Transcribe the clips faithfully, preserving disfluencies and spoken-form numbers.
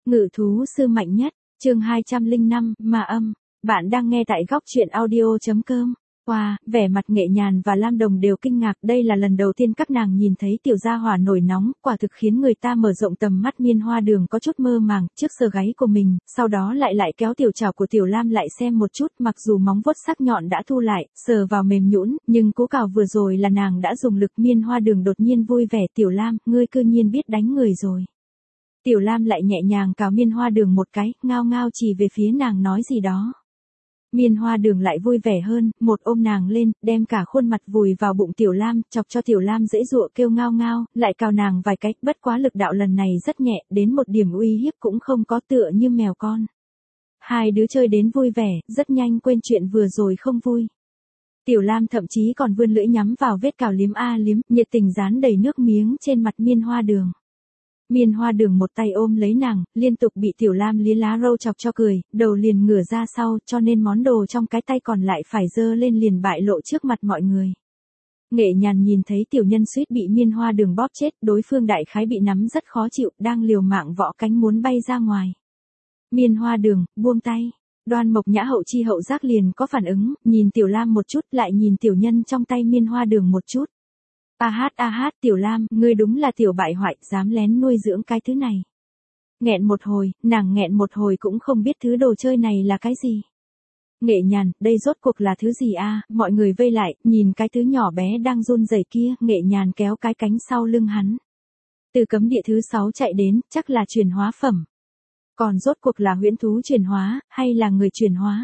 Ngự thú sư mạnh nhất, chương hai trăm lẻ năm, ma âm. Bạn đang nghe tại góc truyện audio.com. Wow, vẻ mặt Nghệ Nhàn và Lam Đồng đều kinh ngạc, đây là lần đầu tiên các nàng nhìn thấy tiểu gia hỏa nổi nóng, quả thực khiến người ta mở rộng tầm mắt. Miên Hoa Đường có chút mơ màng trước sờ gáy của mình, sau đó lại lại kéo tiểu trảo của Tiểu Lam lại xem một chút, mặc dù móng vuốt sắc nhọn đã thu lại, sờ vào mềm nhũn, nhưng cú cào vừa rồi là nàng đã dùng lực. Miên Hoa Đường đột nhiên vui vẻ, Tiểu Lam, ngươi cư nhiên biết đánh người rồi. Tiểu Lam lại nhẹ nhàng cào Miên Hoa Đường một cái, ngao ngao chỉ về phía nàng nói gì đó. Miên Hoa Đường lại vui vẻ hơn, một ôm nàng lên, đem cả khuôn mặt vùi vào bụng Tiểu Lam, chọc cho Tiểu Lam dễ dụa kêu ngao ngao, lại cào nàng vài cái, bất quá lực đạo lần này rất nhẹ, đến một điểm uy hiếp cũng không có, tựa như mèo con. Hai đứa chơi đến vui vẻ, rất nhanh quên chuyện vừa rồi không vui. Tiểu Lam thậm chí còn vươn lưỡi nhắm vào vết cào liếm a liếm, nhiệt tình dán đầy nước miếng trên mặt Miên Hoa Đường. Miên Hoa Đường một tay ôm lấy nàng, liên tục bị Tiểu Lam liếm lá râu chọc cho cười, đầu liền ngửa ra sau, cho nên món đồ trong cái tay còn lại phải giơ lên liền bại lộ trước mặt mọi người. Nghệ Nhàn nhìn thấy tiểu nhân suýt bị Miên Hoa Đường bóp chết, đối phương đại khái bị nắm rất khó chịu, đang liều mạng võ cánh muốn bay ra ngoài. Miên Hoa Đường, buông tay. Đoan Mộc Nhã hậu chi hậu giác liền có phản ứng, nhìn Tiểu Lam một chút, lại nhìn tiểu nhân trong tay Miên Hoa Đường một chút. A hát a hát, Tiểu Lam, ngươi đúng là tiểu bại hoại, dám lén nuôi dưỡng cái thứ này. Nghẹn một hồi, nàng nghẹn một hồi cũng không biết thứ đồ chơi này là cái gì. Nghệ Nhàn, đây rốt cuộc là thứ gì a? Mọi người vây lại, nhìn cái thứ nhỏ bé đang run rẩy kia, Nghệ Nhàn kéo cái cánh sau lưng hắn. Từ cấm địa thứ sáu chạy đến, chắc là chuyển hóa phẩm. Còn rốt cuộc là huyễn thú chuyển hóa, hay là người chuyển hóa?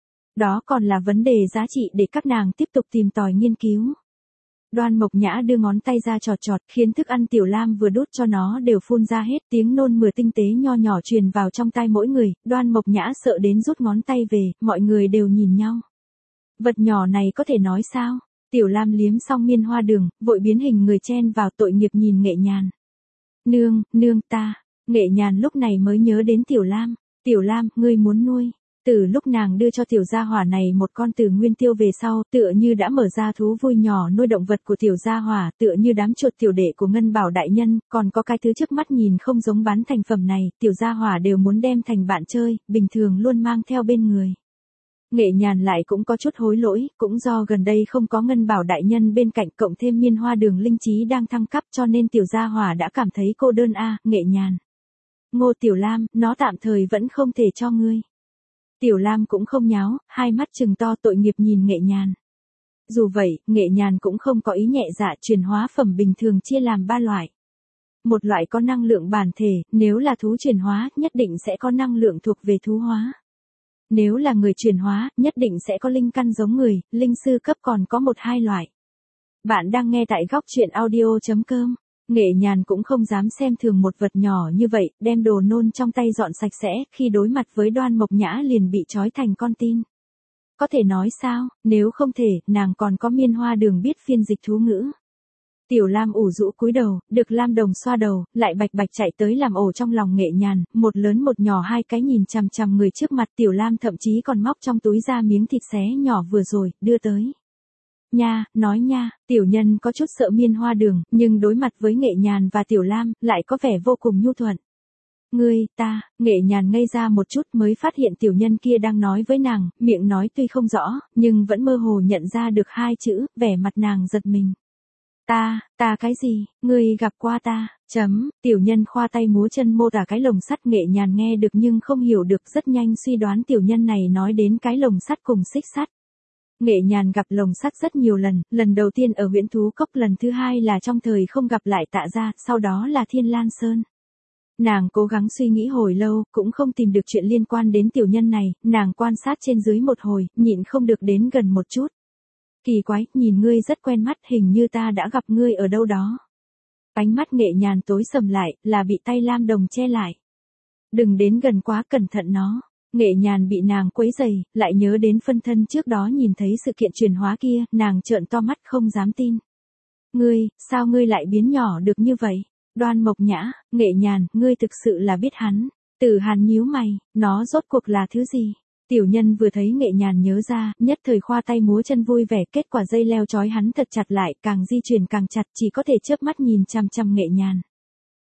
Đó còn là vấn đề giá trị để các nàng tiếp tục tìm tòi nghiên cứu. Đoan Mộc Nhã đưa ngón tay ra chọt chọt, khiến thức ăn Tiểu Lam vừa đút cho nó đều phun ra hết, tiếng nôn mửa tinh tế nho nhỏ truyền vào trong tai mỗi người. Đoan Mộc Nhã sợ đến rút ngón tay về, mọi người đều nhìn nhau. Vật nhỏ này có thể nói sao? Tiểu Lam liếm xong Miên Hoa Đường, vội biến hình người chen vào, tội nghiệp nhìn Nghệ Nhàn. Nương, nương ta. Nghệ Nhàn lúc này mới nhớ đến Tiểu Lam. Tiểu Lam, ngươi muốn nuôi. Từ lúc nàng đưa cho tiểu gia hỏa này một con Từ Nguyên Tiêu về sau, tựa như đã mở ra thú vui nhỏ nuôi động vật của tiểu gia hỏa, tựa như đám chuột tiểu đệ của Ngân Bảo đại nhân, còn có cái thứ trước mắt nhìn không giống bán thành phẩm này, tiểu gia hỏa đều muốn đem thành bạn chơi, bình thường luôn mang theo bên người. Nghệ Nhàn lại cũng có chút hối lỗi, cũng do gần đây không có Ngân Bảo đại nhân bên cạnh, cộng thêm Miên Hoa Đường linh trí đang thăng cấp, cho nên tiểu gia hỏa đã cảm thấy cô đơn a. Nghệ Nhàn. Ngô Tiểu Lam, nó tạm thời vẫn không thể cho ngươi. Tiểu Lam cũng không nháo, hai mắt trừng to, tội nghiệp nhìn Nghệ Nhàn. Dù vậy, Nghệ Nhàn cũng không có ý nhẹ dạ, chuyển hóa phẩm bình thường chia làm ba loại. Một loại có năng lượng bản thể, nếu là thú chuyển hóa, nhất định sẽ có năng lượng thuộc về thú hóa. Nếu là người chuyển hóa, nhất định sẽ có linh căn giống người, linh sư cấp còn có một hai loại. Bạn đang nghe tại góc truyện audio.com. Nghệ Nhàn cũng không dám xem thường một vật nhỏ như vậy, đem đồ nôn trong tay dọn sạch sẽ, khi đối mặt với Đoan Mộc Nhã liền bị trói thành con tin. Có thể nói sao, nếu không thể, nàng còn có Miên Hoa Đường biết phiên dịch thú ngữ. Tiểu Lam ủ rũ cúi đầu, được Lam Đồng xoa đầu, lại bạch bạch chạy tới làm ổ trong lòng Nghệ Nhàn, một lớn một nhỏ hai cái nhìn chằm chằm người trước mặt. Tiểu Lam thậm chí còn móc trong túi ra miếng thịt xé nhỏ vừa rồi, đưa tới. Nha, nói nha, tiểu nhân có chút sợ Miên Hoa Đường, nhưng đối mặt với Nghệ Nhàn và Tiểu Lam, lại có vẻ vô cùng nhu thuận. Ngươi, ta, Nghệ Nhàn ngây ra một chút mới phát hiện tiểu nhân kia đang nói với nàng, miệng nói tuy không rõ, nhưng vẫn mơ hồ nhận ra được hai chữ, vẻ mặt nàng giật mình. Ta, ta cái gì, ngươi gặp qua ta, chấm, tiểu nhân khoa tay múa chân mô tả cái lồng sắt. Nghệ Nhàn nghe được nhưng không hiểu được, rất nhanh suy đoán tiểu nhân này nói đến cái lồng sắt cùng xích sắt. Nghệ Nhàn gặp lồng sắt rất nhiều lần, lần đầu tiên ở Huyễn Thú Cốc, lần thứ hai là trong thời không gặp lại Tạ Gia, sau đó là Thiên Lan Sơn. Nàng cố gắng suy nghĩ hồi lâu, cũng không tìm được chuyện liên quan đến tiểu nhân này, nàng quan sát trên dưới một hồi, nhịn không được đến gần một chút. Kỳ quái, nhìn ngươi rất quen mắt, hình như ta đã gặp ngươi ở đâu đó. Ánh mắt Nghệ Nhàn tối sầm lại, là bị tay Lam Đồng che lại. Đừng đến gần quá, cẩn thận nó. Nghệ Nhàn bị nàng quấy rầy, lại nhớ đến phân thân trước đó nhìn thấy sự kiện chuyển hóa kia, nàng trợn to mắt không dám tin. Ngươi, sao ngươi lại biến nhỏ được như vậy? Đoan Mộc Nhã, Nghệ Nhàn, ngươi thực sự là biết hắn. Tử Hàn nhíu mày, nó rốt cuộc là thứ gì? Tiểu nhân vừa thấy Nghệ Nhàn nhớ ra, nhất thời khoa tay múa chân vui vẻ, kết quả dây leo trói hắn thật chặt lại, càng di chuyển càng chặt, chỉ có thể chớp mắt nhìn chằm chằm Nghệ Nhàn.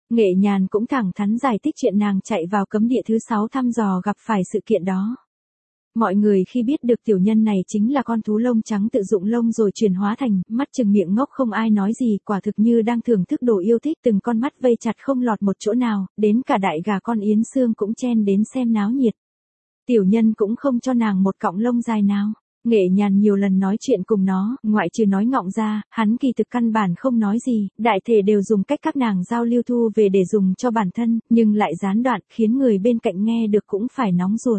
Nghệ Nhàn cũng thẳng thắn giải thích chuyện nàng chạy vào cấm địa thứ sáu thăm dò gặp phải sự kiện đó. Mọi người khi biết được tiểu nhân này chính là con thú lông trắng tự dụng lông rồi chuyển hóa thành, mắt trừng miệng ngốc không ai nói gì, quả thực như đang thưởng thức đồ yêu thích, từng con mắt vây chặt không lọt một chỗ nào, đến cả đại gà con Yến Sương cũng chen đến xem náo nhiệt. Tiểu nhân cũng không cho nàng một cọng lông dài nào. Nghệ Nhàn nhiều lần nói chuyện cùng nó, ngoại trừ nói ngọng ra, hắn kỳ thực căn bản không nói gì, đại thể đều dùng cách các nàng giao lưu thu về để dùng cho bản thân, nhưng lại gián đoạn, khiến người bên cạnh nghe được cũng phải nóng ruột.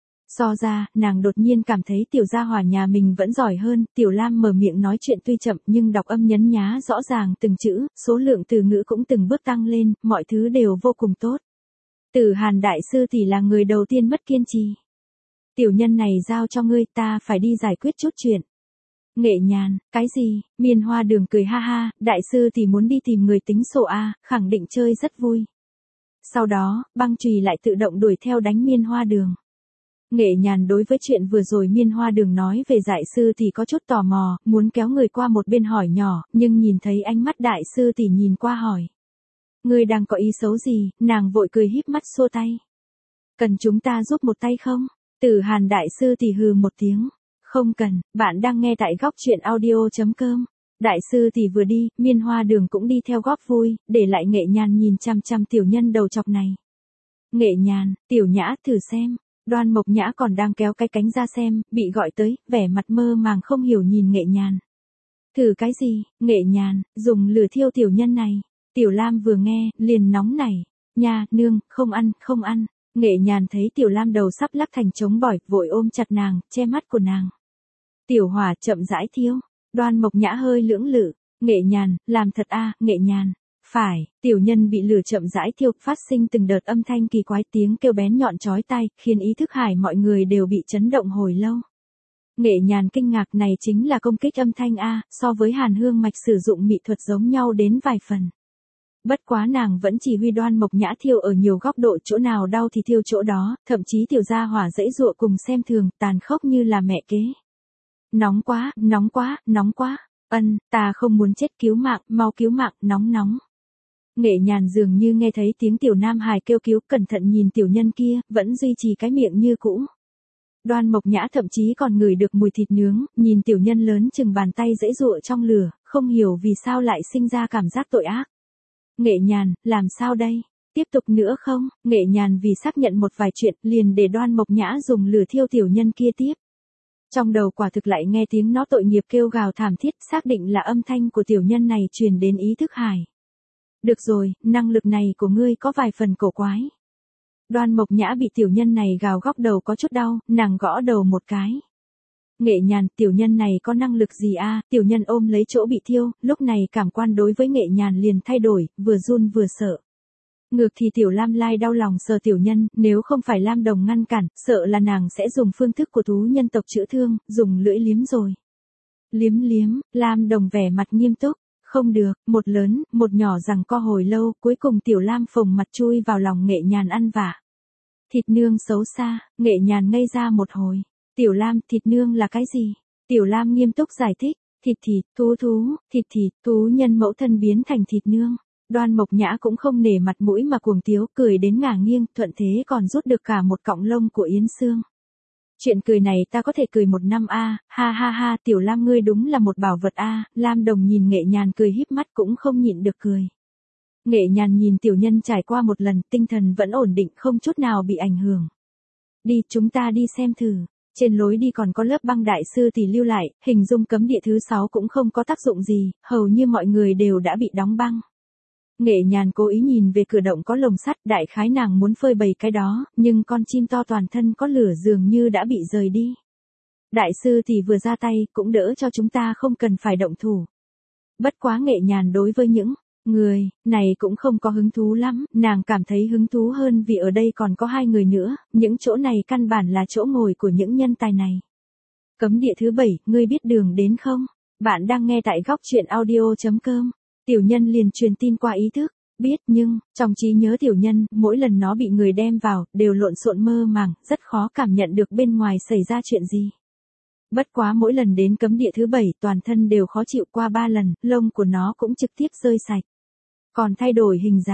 So ra, nàng đột nhiên cảm thấy tiểu gia hỏa nhà mình vẫn giỏi hơn, Tiểu Lam mở miệng nói chuyện tuy chậm nhưng đọc âm nhấn nhá rõ ràng từng chữ, số lượng từ ngữ cũng từng bước tăng lên, mọi thứ đều vô cùng tốt. Tử Hàn đại sư tỷ là người đầu tiên mất kiên trì. Tiểu nhân này giao cho ngươi, ta phải đi giải quyết chút chuyện. Nghệ Nhàn, cái gì? Miên Hoa Đường cười ha ha, đại sư tỷ muốn đi tìm người tính sổ a, khẳng định chơi rất vui. Sau đó, băng chùy lại tự động đuổi theo đánh Miên Hoa Đường. Nghệ Nhàn đối với chuyện vừa rồi Miên Hoa Đường nói về đại sư thì có chút tò mò, muốn kéo người qua một bên hỏi nhỏ, nhưng nhìn thấy ánh mắt đại sư tỷ nhìn qua hỏi. Ngươi đang có ý xấu gì? Nàng vội cười híp mắt xua tay. Cần chúng ta giúp một tay không? Tử Hàn đại sư tỷ hừ một tiếng. Không cần, bạn đang nghe tại góc truyện audio chấm com. Đại sư tỷ vừa đi, Miên Hoa Đường cũng đi theo góp vui, để lại Nghệ Nhàn nhìn chăm chăm tiểu nhân đầu chọc này. Nghệ Nhàn, Tiểu Nhã thử xem. Đoan Mộc Nhã còn đang kéo cái cánh ra xem, bị gọi tới, vẻ mặt mơ màng không hiểu nhìn Nghệ Nhàn. Thử cái gì? Nghệ Nhàn, dùng lửa thiêu tiểu nhân này. Tiểu Lam vừa nghe, liền nóng nảy. Nha, nương, không ăn, không ăn. Nghệ Nhàn thấy Tiểu Lam đầu sắp lắc thành trống bỏi, vội ôm chặt nàng, che mắt của nàng. Tiểu hỏa chậm rãi thiêu. Đoan Mộc Nhã hơi lưỡng lự. Nghệ Nhàn, làm thật a, Nghệ Nhàn. Phải, tiểu nhân bị lửa chậm rãi thiêu, phát sinh từng đợt âm thanh kỳ quái, tiếng kêu bén nhọn chói tai, khiến ý thức hải mọi người đều bị chấn động hồi lâu. Nghệ Nhàn kinh ngạc, này chính là công kích âm thanh a, so với Hàn Hương Mạch sử dụng mị thuật giống nhau đến vài phần. Bất quá nàng vẫn chỉ huy Đoan Mộc Nhã thiêu ở nhiều góc độ, chỗ nào đau thì thiêu chỗ đó, thậm chí tiểu gia hỏa dãy dụa cùng xem thường, tàn khốc như là mẹ kế. Nóng quá, nóng quá, nóng quá. Ân, ta không muốn chết, cứu mạng, mau cứu mạng, nóng nóng. Nghệ Nhàn dường như nghe thấy tiếng tiểu nam hài kêu cứu, cẩn thận nhìn tiểu nhân kia, vẫn duy trì cái miệng như cũ. Đoan Mộc Nhã thậm chí còn ngửi được mùi thịt nướng, nhìn tiểu nhân lớn chừng bàn tay dãy dụa trong lửa, không hiểu vì sao lại sinh ra cảm giác tội ác. Nghệ Nhàn, làm sao đây? Tiếp tục nữa không? Nghệ Nhàn vì xác nhận một vài chuyện, liền để Đoan Mộc Nhã dùng lửa thiêu tiểu nhân kia tiếp. Trong đầu quả thực lại nghe tiếng nó tội nghiệp kêu gào thảm thiết, xác định là âm thanh của tiểu nhân này truyền đến ý thức hải. Được rồi, năng lực này của ngươi có vài phần cổ quái. Đoan Mộc Nhã bị tiểu nhân này gào góc đầu có chút đau, nàng gõ đầu một cái. Nghệ Nhàn, tiểu nhân này có năng lực gì a? Tiểu nhân ôm lấy chỗ bị thiêu, lúc này cảm quan đối với Nghệ Nhàn liền thay đổi, vừa run vừa sợ. Ngược thì tiểu Lam Lai đau lòng sờ tiểu nhân, nếu không phải Lam Đồng ngăn cản, sợ là nàng sẽ dùng phương thức của thú nhân tộc chữa thương, dùng lưỡi liếm rồi. Liếm liếm, Lam Đồng vẻ mặt nghiêm túc. Không được, một lớn, một nhỏ rằng co hồi lâu, cuối cùng tiểu Lam phồng mặt chui vào lòng Nghệ Nhàn ăn vạ. Thịt nương xấu xa, Nghệ Nhàn ngây ra một hồi. Tiểu Lam, thịt nương là cái gì? Tiểu Lam nghiêm túc giải thích, thịt thịt, thú thú, thịt thịt, thú nhân mẫu thân biến thành thịt nương. Đoan Mộc Nhã cũng không nể mặt mũi mà cuồng tiếu, cười đến ngả nghiêng, thuận thế còn rút được cả một cọng lông của Yến Sương. Chuyện cười này ta có thể cười một năm a, ha ha ha, tiểu Lam ngươi đúng là một bảo vật a. Lam Đồng nhìn Nghệ Nhàn cười híp mắt cũng không nhịn được cười. Nghệ Nhàn nhìn tiểu nhân trải qua một lần, tinh thần vẫn ổn định, không chút nào bị ảnh hưởng. Đi, chúng ta đi xem thử. Trên lối đi còn có lớp băng đại sư tỷ lưu lại, hình dung cấm địa thứ sáu cũng không có tác dụng gì, hầu như mọi người đều đã bị đóng băng. Nghệ Nhàn cố ý nhìn về cửa động có lồng sắt, đại khái nàng muốn phơi bày cái đó, nhưng con chim to toàn thân có lửa dường như đã bị rời đi. Đại sư thì vừa ra tay, cũng đỡ cho chúng ta không cần phải động thủ. Bất quá Nghệ Nhàn đối với những người này cũng không có hứng thú lắm, nàng cảm thấy hứng thú hơn vì ở đây còn có hai người nữa, những chỗ này căn bản là chỗ ngồi của những nhân tài này. Cấm địa thứ bảy, ngươi biết đường đến không? Bạn đang nghe tại góc truyện audio chấm com. Tiểu nhân liền truyền tin qua ý thức, biết nhưng, trong trí nhớ tiểu nhân, mỗi lần nó bị người đem vào, đều lộn xộn mơ màng, rất khó cảm nhận được bên ngoài xảy ra chuyện gì. Bất quá mỗi lần đến cấm địa thứ bảy, toàn thân đều khó chịu, qua ba lần, lông của nó cũng trực tiếp rơi sạch. Còn thay đổi hình dạng,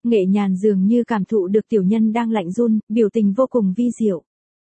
Nghệ Nhàn dường như cảm thụ được tiểu nhân đang lạnh run, biểu tình vô cùng vi diệu.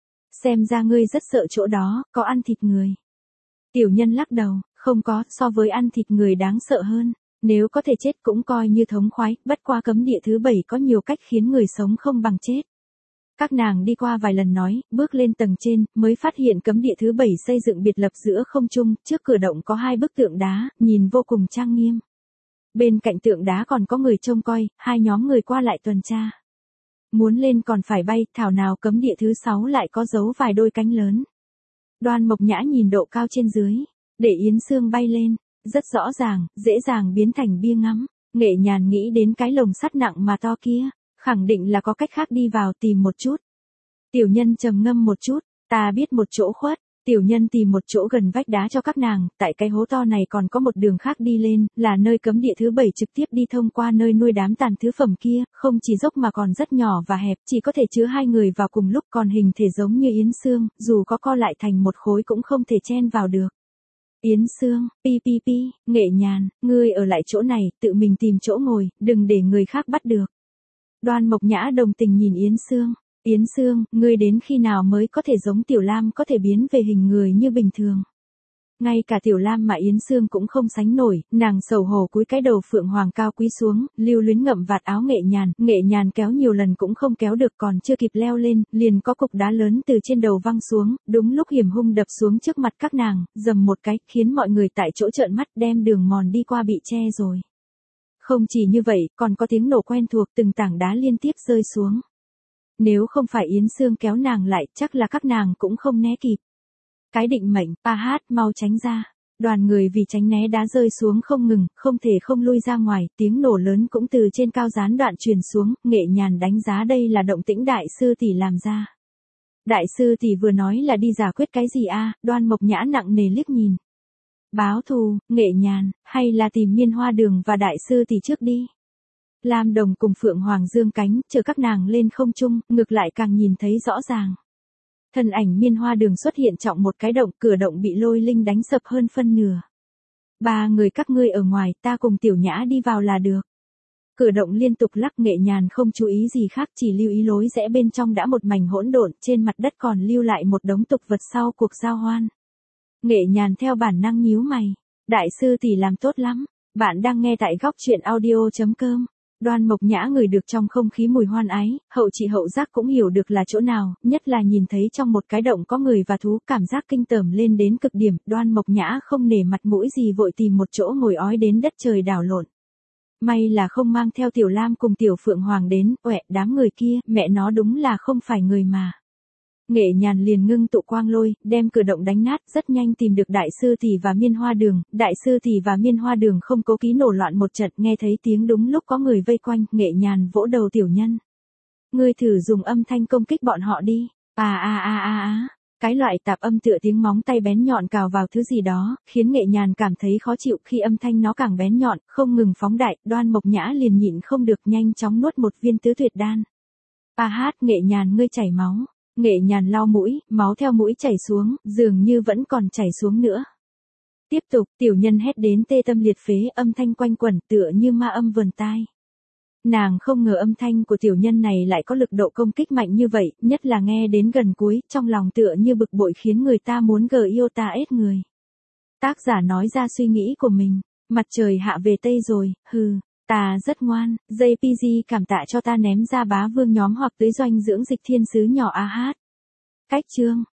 Xem ra ngươi rất sợ chỗ đó, có ăn thịt người. Tiểu nhân lắc đầu, không có, so với ăn thịt người đáng sợ hơn. Nếu có thể chết cũng coi như thống khoái, bất qua cấm địa thứ bảy có nhiều cách khiến người sống không bằng chết. Các nàng đi qua vài lần nói, bước lên tầng trên, mới phát hiện cấm địa thứ bảy xây dựng biệt lập giữa không trung, trước cửa động có hai bức tượng đá, nhìn vô cùng trang nghiêm. Bên cạnh tượng đá còn có người trông coi, hai nhóm người qua lại tuần tra. Muốn lên còn phải bay, thảo nào cấm địa thứ sáu lại có dấu vài đôi cánh lớn. Đoan Mộc Nhã nhìn độ cao trên dưới, để Yến Sương bay lên, rất rõ ràng, dễ dàng biến thành bia ngắm. Nghệ Nhàn nghĩ đến cái lồng sắt nặng mà to kia, khẳng định là có cách khác đi vào tìm một chút. Tiểu nhân trầm ngâm một chút, ta biết một chỗ khuất. Tiểu nhân tìm một chỗ gần vách đá cho các nàng, tại cái hố to này còn có một đường khác đi lên, là nơi cấm địa thứ bảy trực tiếp đi thông qua nơi nuôi đám tàn thứ phẩm kia, không chỉ dốc mà còn rất nhỏ và hẹp, chỉ có thể chứa hai người vào cùng lúc, còn hình thể giống như Yến Sương, dù có co lại thành một khối cũng không thể chen vào được. Yến Sương, pi pi pi, Nghệ Nhàn, ngươi ở lại chỗ này, tự mình tìm chỗ ngồi, đừng để người khác bắt được. Đoan Mộc Nhã đồng tình nhìn Yến Sương. Yến Sương, ngươi đến khi nào mới có thể giống Tiểu Lam có thể biến về hình người như bình thường? Ngay cả Tiểu Lam mà Yến Sương cũng không sánh nổi, nàng xấu hổ cúi cái đầu phượng hoàng cao quý xuống, lưu luyến ngậm vạt áo Nghệ Nhàn, Nghệ Nhàn kéo nhiều lần cũng không kéo được, còn chưa kịp leo lên, liền có cục đá lớn từ trên đầu văng xuống, đúng lúc hiểm hung đập xuống trước mặt các nàng, dầm một cái, khiến mọi người tại chỗ trợn mắt, đem đường mòn đi qua bị che rồi. Không chỉ như vậy, còn có tiếng nổ quen thuộc, từng tảng đá liên tiếp rơi xuống. Nếu không phải Yến Sương kéo nàng lại, chắc là các nàng cũng không né kịp. Cái định mệnh, pa hát, mau tránh ra. Đoàn người vì tránh né đá rơi xuống không ngừng, không thể không lui ra ngoài, tiếng nổ lớn cũng từ trên cao gián đoạn truyền xuống, Nghệ Nhàn đánh giá đây là động tĩnh đại sư tỷ làm ra. Đại sư tỷ vừa nói là đi giải quyết cái gì a? Đoan Mộc Nhã nặng nề liếc nhìn. Báo thù, Nghệ Nhàn, hay là tìm Miên Hoa Đường và đại sư tỷ trước đi. Lam Đồng cùng Phượng Hoàng dương cánh, chờ các nàng lên không trung, ngược lại càng nhìn thấy rõ ràng. Thân ảnh Miên Hoa Đường xuất hiện trọng một cái động, cửa động bị lôi linh đánh sập hơn phân nửa. Ba người các ngươi ở ngoài, ta cùng Tiểu Nhã đi vào là được. Cửa động liên tục lắc, Nghệ Nhàn không chú ý gì khác, chỉ lưu ý lối rẽ bên trong đã một mảnh hỗn độn, trên mặt đất còn lưu lại một đống tục vật sau cuộc giao hoan. Nghệ Nhàn theo bản năng nhíu mày, đại sư tỷ làm tốt lắm, bạn đang nghe tại góc truyện audio chấm com. Đoan Mộc Nhã ngửi được trong không khí mùi hoan ái, hậu chị hậu giác cũng hiểu được là chỗ nào, nhất là nhìn thấy trong một cái động có người và thú, cảm giác kinh tởm lên đến cực điểm, Đoan Mộc Nhã không nể mặt mũi gì vội tìm một chỗ ngồi ói đến đất trời đảo lộn. May là không mang theo Tiểu Lam cùng Tiểu Phượng Hoàng đến, uệ, đám người kia, mẹ nó đúng là không phải người mà. Nghệ Nhàn liền ngưng tụ quang lôi, đem cửa động đánh nát, rất nhanh tìm được đại sư tỷ và Miên Hoa Đường, đại sư tỷ và Miên Hoa Đường không cố ký nổ loạn một trận, nghe thấy tiếng đúng lúc có người vây quanh, Nghệ Nhàn vỗ đầu tiểu nhân. Ngươi thử dùng âm thanh công kích bọn họ đi. À à à à à. Cái loại tạp âm tựa tiếng móng tay bén nhọn cào vào thứ gì đó, khiến Nghệ Nhàn cảm thấy khó chịu, khi âm thanh nó càng bén nhọn, không ngừng phóng đại, Đoan Mộc Nhã liền nhịn không được nhanh chóng nuốt một viên tứ tuyệt đan. Pa hát, Nghệ Nhàn ngươi chảy máu. Nghệ Nhàn lau mũi, máu theo mũi chảy xuống, dường như vẫn còn chảy xuống nữa. Tiếp tục, tiểu nhân hét đến tê tâm liệt phế, âm thanh quanh quẩn tựa như ma âm vờn tai. Nàng không ngờ âm thanh của tiểu nhân này lại có lực độ công kích mạnh như vậy, nhất là nghe đến gần cuối, trong lòng tựa như bực bội khiến người ta muốn gờ yêu ta ết người. Tác giả nói ra suy nghĩ của mình, mặt trời hạ về Tây rồi, hừ. Ta rất ngoan, jê pê giê cảm tạ cho ta ném ra bá vương nhóm hoặc tới doanh dưỡng dịch thiên sứ nhỏ a hát. Cách chương